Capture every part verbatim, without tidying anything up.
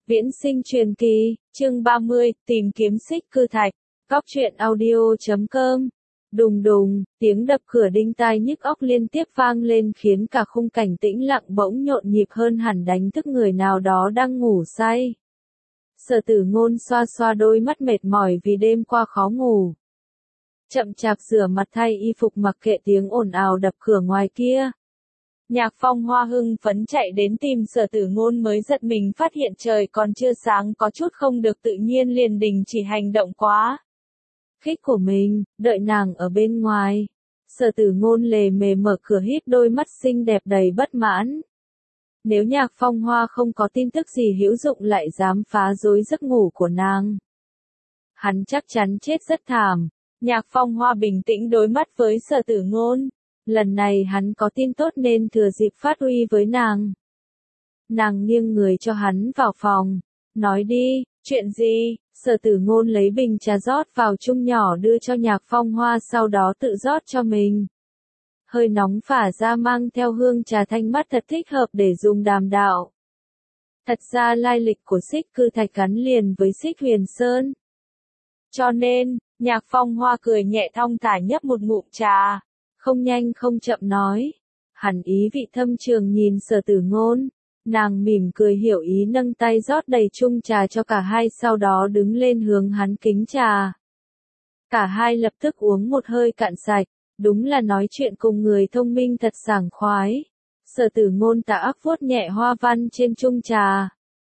Viễn sinh truyền kỳ, chương ba mươi, tìm kiếm xích cư thạch, góc truyện audio chấm com. Đùng đùng, tiếng đập cửa đinh tai nhức óc liên tiếp vang lên khiến cả khung cảnh tĩnh lặng bỗng nhộn nhịp hơn hẳn, đánh thức người nào đó đang ngủ say. Sở Tử Ngôn xoa xoa đôi mắt mệt mỏi vì đêm qua khó ngủ. Chậm chạp rửa mặt thay y phục mặc kệ tiếng ồn ào đập cửa ngoài kia. Nhạc Phong Hoa hưng phấn chạy đến tìm Sở Tử Ngôn mới giật mình phát hiện trời còn chưa sáng có chút không được tự nhiên, liền đình chỉ hành động quá khích của mình, đợi nàng ở bên ngoài. Sở Tử Ngôn lề mề mở cửa híp đôi mắt xinh đẹp đầy bất mãn. Nếu Nhạc Phong Hoa không có tin tức gì hữu dụng lại dám phá rối giấc ngủ của nàng, hắn chắc chắn chết rất thảm. Nhạc Phong Hoa bình tĩnh đối mắt với Sở Tử Ngôn. Lần này hắn có tin tốt nên thừa dịp phát huy với nàng. Nàng nghiêng người cho hắn vào phòng. Nói đi, chuyện gì? Sở Tử Ngôn lấy bình trà rót vào chung nhỏ đưa cho Nhạc Phong Hoa, sau đó tự rót cho mình. Hơi nóng phả ra mang theo hương trà thanh mát thật thích hợp để dùng đàm đạo. Thật ra lai lịch của xích cư thạch gắn liền với xích huyền sơn. Cho nên, Nhạc Phong Hoa cười nhẹ thong thả nhấp một ngụm trà. Không nhanh không chậm nói. Hẳn ý vị thâm trường nhìn Sở Tử Ngôn. Nàng mỉm cười hiểu ý, nâng tay rót đầy chung trà cho cả hai, sau đó đứng lên hướng hắn kính trà. Cả hai lập tức uống một hơi cạn sạch. Đúng là nói chuyện cùng người thông minh thật sảng khoái. Sở Tử Ngôn tà ác vuốt nhẹ hoa văn trên chung trà,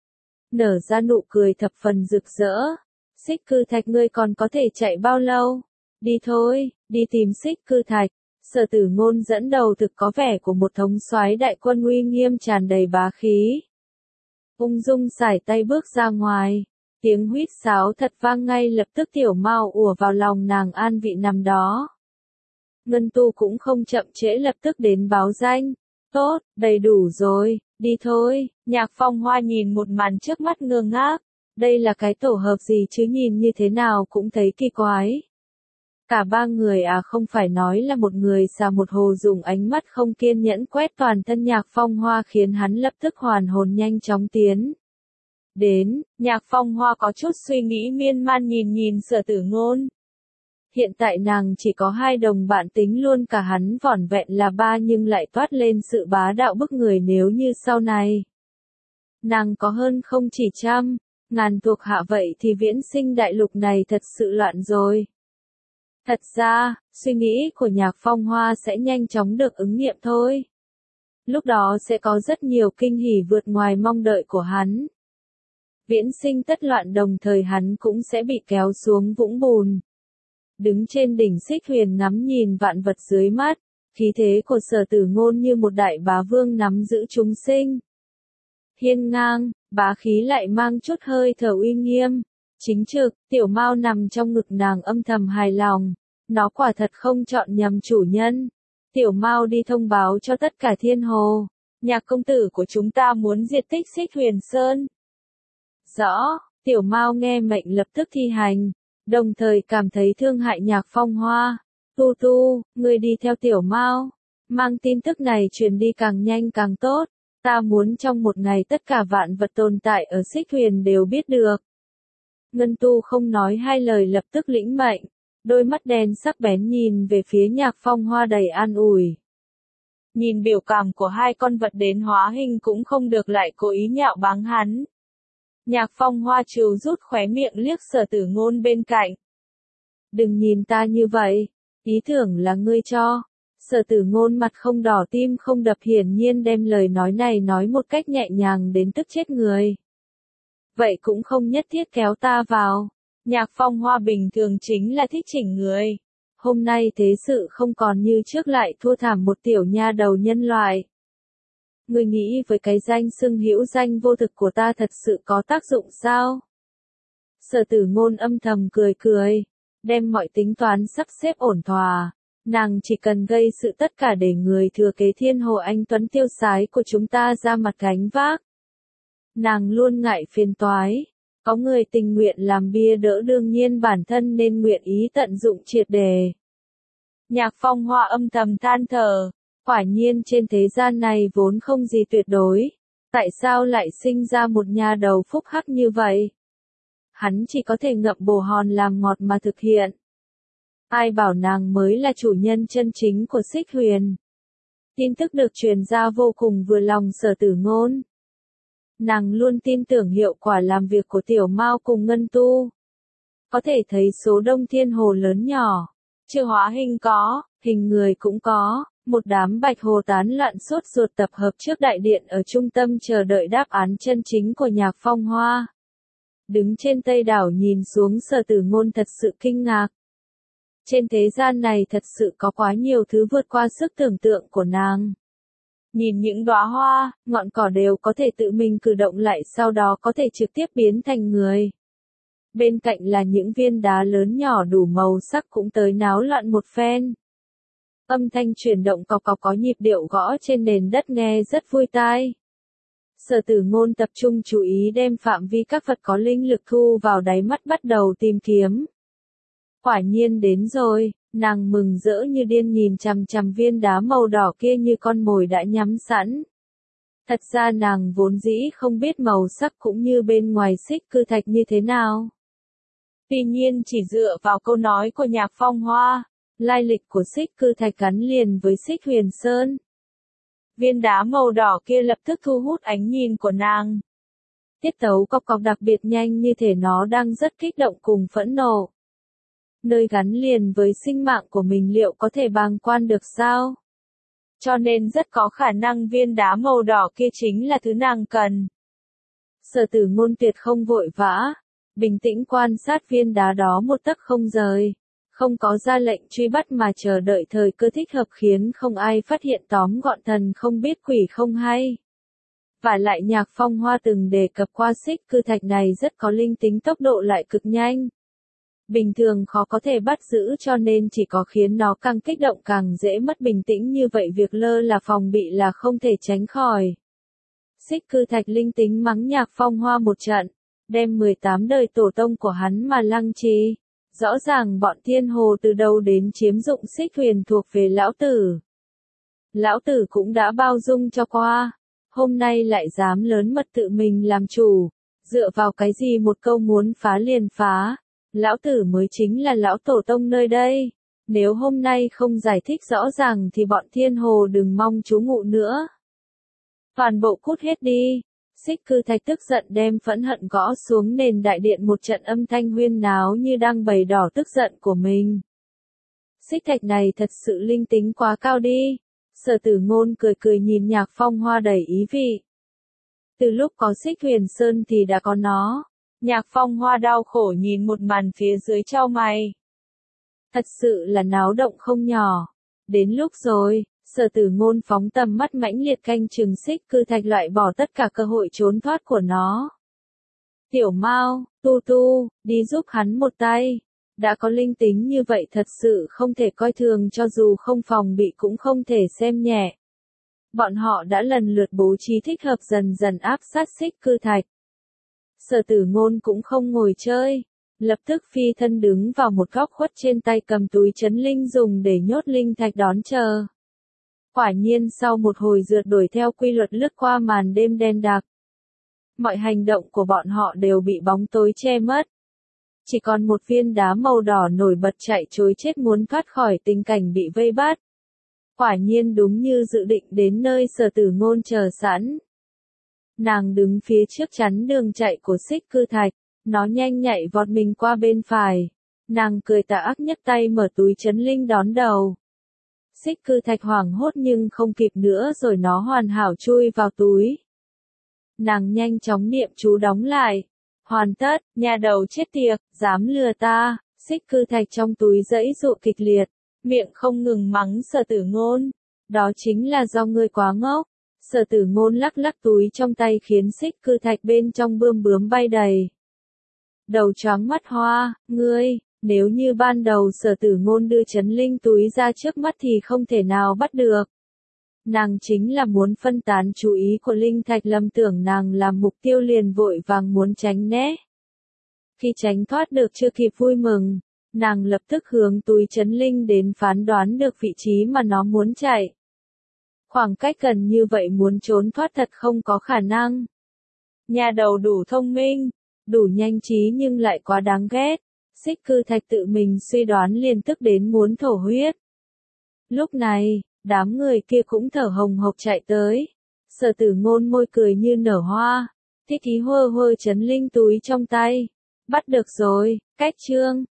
nở ra nụ cười thập phần rực rỡ. Xích cư thạch ngươi còn có thể chạy bao lâu? Đi thôi, đi tìm xích cư thạch. Sở Tử Ngôn dẫn đầu thực có vẻ của một thống soái đại quân uy nghiêm tràn đầy bá khí. Ung dung sải tay bước ra ngoài. Tiếng huýt sáo thật vang, ngay lập tức Tiểu Mao ùa vào lòng nàng an vị nằm đó. Ngân Tu cũng không chậm trễ lập tức đến báo danh. Tốt, đầy đủ rồi, đi thôi. Nhạc Phong Hoa nhìn một màn trước mắt ngơ ngác. Đây là cái tổ hợp gì chứ, nhìn như thế nào cũng thấy kỳ quái. Cả ba người à không phải nói là một người xà một hồ, dùng ánh mắt không kiên nhẫn quét toàn thân Nhạc Phong Hoa khiến hắn lập tức hoàn hồn nhanh chóng tiến đến. Nhạc Phong Hoa có chút suy nghĩ miên man nhìn nhìn Sở Tử Ngôn. Hiện tại nàng chỉ có hai đồng bạn, tính luôn cả hắn vỏn vẹn là ba, nhưng lại toát lên sự bá đạo bức người. Nếu như sau này nàng có hơn không chỉ trăm, ngàn thuộc hạ vậy thì viễn sinh đại lục này thật sự loạn rồi. Thật ra, suy nghĩ của Nhạc Phong Hoa sẽ nhanh chóng được ứng nghiệm thôi. Lúc đó sẽ có rất nhiều kinh hỉ vượt ngoài mong đợi của hắn. Viễn sinh tất loạn, đồng thời hắn cũng sẽ bị kéo xuống vũng bùn. Đứng trên đỉnh xích huyền ngắm nhìn vạn vật dưới mắt, khí thế của Sở Tử Ngôn như một đại bá vương nắm giữ chúng sinh. Hiên ngang, bá khí lại mang chút hơi thở uy nghiêm. Chính trực, Tiểu Mao nằm trong ngực nàng âm thầm hài lòng. Nó quả thật không chọn nhầm chủ nhân. Tiểu Mao đi thông báo cho tất cả thiên hồ. Nhạc công tử của chúng ta muốn diệt tích xích huyền sơn. Rõ, Tiểu Mao nghe mệnh lập tức thi hành. Đồng thời cảm thấy thương hại Nhạc Phong Hoa. Tu Tu, ngươi đi theo Tiểu Mao. Mang tin tức này truyền đi càng nhanh càng tốt. Ta muốn trong một ngày tất cả vạn vật tồn tại ở xích huyền đều biết được. Ngân Tu không nói hai lời lập tức lĩnh mệnh. Đôi mắt đen sắc bén nhìn về phía Nhạc Phong Hoa đầy an ủi. Nhìn biểu cảm của hai con vật đến hóa hình cũng không được lại cố ý nhạo báng hắn. Nhạc Phong Hoa trừ rút khóe miệng liếc Sở Tử Ngôn bên cạnh. Đừng nhìn ta như vậy, ý tưởng là ngươi cho. Sở Tử Ngôn mặt không đỏ tim không đập, hiển nhiên đem lời nói này nói một cách nhẹ nhàng đến tức chết người. Vậy cũng không nhất thiết kéo ta vào. Nhạc Phong Hoa bình thường chính là thích chỉnh người. Hôm nay thế sự không còn như trước, lại thua thảm một tiểu nha đầu nhân loại. Ngươi nghĩ với cái danh xưng hữu danh vô thực của ta thật sự có tác dụng sao? Sở Tử Ngôn âm thầm cười cười, đem mọi tính toán sắp xếp ổn thỏa. Nàng chỉ cần gây sự tất cả để người thừa kế thiên hồ anh tuấn tiêu sái của chúng ta ra mặt gánh vác. Nàng luôn ngại phiền toái. Có người tình nguyện làm bia đỡ, đương nhiên bản thân nên nguyện ý tận dụng triệt đề. Nhạc Phong Hoa âm thầm than thở. Quả nhiên trên thế gian này vốn không gì tuyệt đối. Tại sao lại sinh ra một nhà đầu phúc hắc như vậy? Hắn chỉ có thể ngậm bồ hòn làm ngọt mà thực hiện. Ai bảo nàng mới là chủ nhân chân chính của Xích Huyền. Tin tức được truyền ra vô cùng vừa lòng Sở Tử Ngôn. Nàng luôn tin tưởng hiệu quả làm việc của Tiểu Mao cùng Ngân Tu. Có thể thấy số đông thiên hồ lớn nhỏ, chưa hóa hình có, hình người cũng có, một đám bạch hồ tán loạn sốt ruột tập hợp trước đại điện ở trung tâm chờ đợi đáp án chân chính của Nhạc Phong Hoa. Đứng trên Tây đảo nhìn xuống Sở Tử Ngôn thật sự kinh ngạc. Trên thế gian này thật sự có quá nhiều thứ vượt qua sức tưởng tượng của nàng. Nhìn những đóa hoa, ngọn cỏ đều có thể tự mình cử động lại sau đó có thể trực tiếp biến thành người. Bên cạnh là những viên đá lớn nhỏ đủ màu sắc cũng tới náo loạn một phen. Âm thanh chuyển động cọc cọc có nhịp điệu gõ trên nền đất nghe rất vui tai. Sở Tử Ngôn tập trung chú ý đem phạm vi các vật có linh lực thu vào đáy mắt bắt đầu tìm kiếm. Quả nhiên đến rồi, nàng mừng rỡ như điên nhìn chằm chằm viên đá màu đỏ kia như con mồi đã nhắm sẵn. Thật ra nàng vốn dĩ không biết màu sắc cũng như bên ngoài Xích Cư Thạch như thế nào. Tuy nhiên chỉ dựa vào câu nói của Nhạc Phong Hoa, lai lịch của Xích Cư Thạch gắn liền với Xích Huyền Sơn. Viên đá màu đỏ kia lập tức thu hút ánh nhìn của nàng. Tiết tấu cọc cọc đặc biệt nhanh như thể nó đang rất kích động cùng phẫn nộ. Nơi gắn liền với sinh mạng của mình liệu có thể bàng quan được sao? Cho nên rất có khả năng viên đá màu đỏ kia chính là thứ nàng cần. Sở Tử Ngôn tuyệt không vội vã, bình tĩnh quan sát viên đá đó một tấc không rời, không có ra lệnh truy bắt mà chờ đợi thời cơ thích hợp khiến không ai phát hiện tóm gọn thần không biết quỷ không hay. Và lại Nhạc Phong Hoa từng đề cập qua Xích Cư Thạch này rất có linh tính tốc độ lại cực nhanh. Bình thường khó có thể bắt giữ cho nên chỉ có khiến nó càng kích động càng dễ mất bình tĩnh như vậy việc lơ là phòng bị là không thể tránh khỏi. Xích Cư Thạch linh tính mắng Nhạc Phong Hoa một trận, đem mười tám đời tổ tông của hắn mà lăng trì. Rõ ràng bọn thiên hồ từ đầu đến chiếm dụng Xích Huyền thuộc về lão tử. Lão tử cũng đã bao dung cho qua, hôm nay lại dám lớn mật tự mình làm chủ, dựa vào cái gì một câu muốn phá liền phá. Lão tử mới chính là lão tổ tông nơi đây. Nếu hôm nay không giải thích rõ ràng thì bọn thiên hồ đừng mong trú ngụ nữa. Toàn bộ cút hết đi. Xích Cư Thạch tức giận đem phẫn hận gõ xuống nền đại điện một trận âm thanh huyên náo như đang bày đỏ tức giận của mình. Xích Thạch này thật sự linh tính quá cao đi. Sở Tử Ngôn cười cười nhìn Nhạc Phong Hoa đầy ý vị. Từ lúc có Xích Huyền Sơn thì đã có nó. Nhạc Phong Hoa đau khổ nhìn một màn phía dưới chau mày. Thật sự là náo động không nhỏ. Đến lúc rồi, Sở Tử Ngôn phóng tầm mắt mãnh liệt canh chừng Xích Cư Thạch loại bỏ tất cả cơ hội trốn thoát của nó. Tiểu Mao, Tu Tu, đi giúp hắn một tay. Đã có linh tính như vậy thật sự không thể coi thường cho dù không phòng bị cũng không thể xem nhẹ. Bọn họ đã lần lượt bố trí thích hợp dần dần áp sát Xích Cư Thạch. Sở Tử Ngôn cũng không ngồi chơi, lập tức phi thân đứng vào một góc khuất trên tay cầm túi trấn linh dùng để nhốt linh thạch đón chờ. Quả nhiên sau một hồi rượt đuổi theo quy luật lướt qua màn đêm đen đặc. Mọi hành động của bọn họ đều bị bóng tối che mất. Chỉ còn một viên đá màu đỏ nổi bật chạy trối chết muốn thoát khỏi tình cảnh bị vây bắt. Quả nhiên đúng như dự định đến nơi Sở Tử Ngôn chờ sẵn. Nàng đứng phía trước chắn đường chạy của Xích Cư Thạch, nó nhanh nhạy vọt mình qua bên phải. Nàng cười tà ác nhấc tay mở túi trấn linh đón đầu. Xích Cư Thạch hoảng hốt nhưng không kịp nữa rồi nó hoàn hảo chui vào túi. Nàng nhanh chóng niệm chú đóng lại. Hoàn tất, nhà đầu chết tiệt, dám lừa ta. Xích Cư Thạch trong túi giãy giụa kịch liệt, miệng không ngừng mắng Sở Tử Ngôn. Đó chính là do ngươi quá ngốc. Sở Tử Ngôn lắc lắc túi trong tay khiến Xích Cư Thạch bên trong bươm bướm bay đầy. Đầu choáng mắt hoa, ngươi, nếu như ban đầu Sở Tử Ngôn đưa trấn linh túi ra trước mắt thì không thể nào bắt được. Nàng chính là muốn phân tán chú ý của linh thạch lầm tưởng nàng làm mục tiêu liền vội vàng muốn tránh né. Khi tránh thoát được chưa kịp vui mừng, nàng lập tức hướng túi trấn linh đến phán đoán được vị trí mà nó muốn chạy. Khoảng cách gần như vậy muốn trốn thoát thật không có khả năng. Nhà đầu đủ thông minh, đủ nhanh trí nhưng lại quá đáng ghét. Xích Cư Thạch tự mình suy đoán liền tức đến muốn thổ huyết. Lúc này, đám người kia cũng thở hồng hộc chạy tới. Sở Tử Ngôn môi cười như nở hoa. Thích ý hơ hơ chấn linh túi trong tay. Bắt được rồi, cách chương.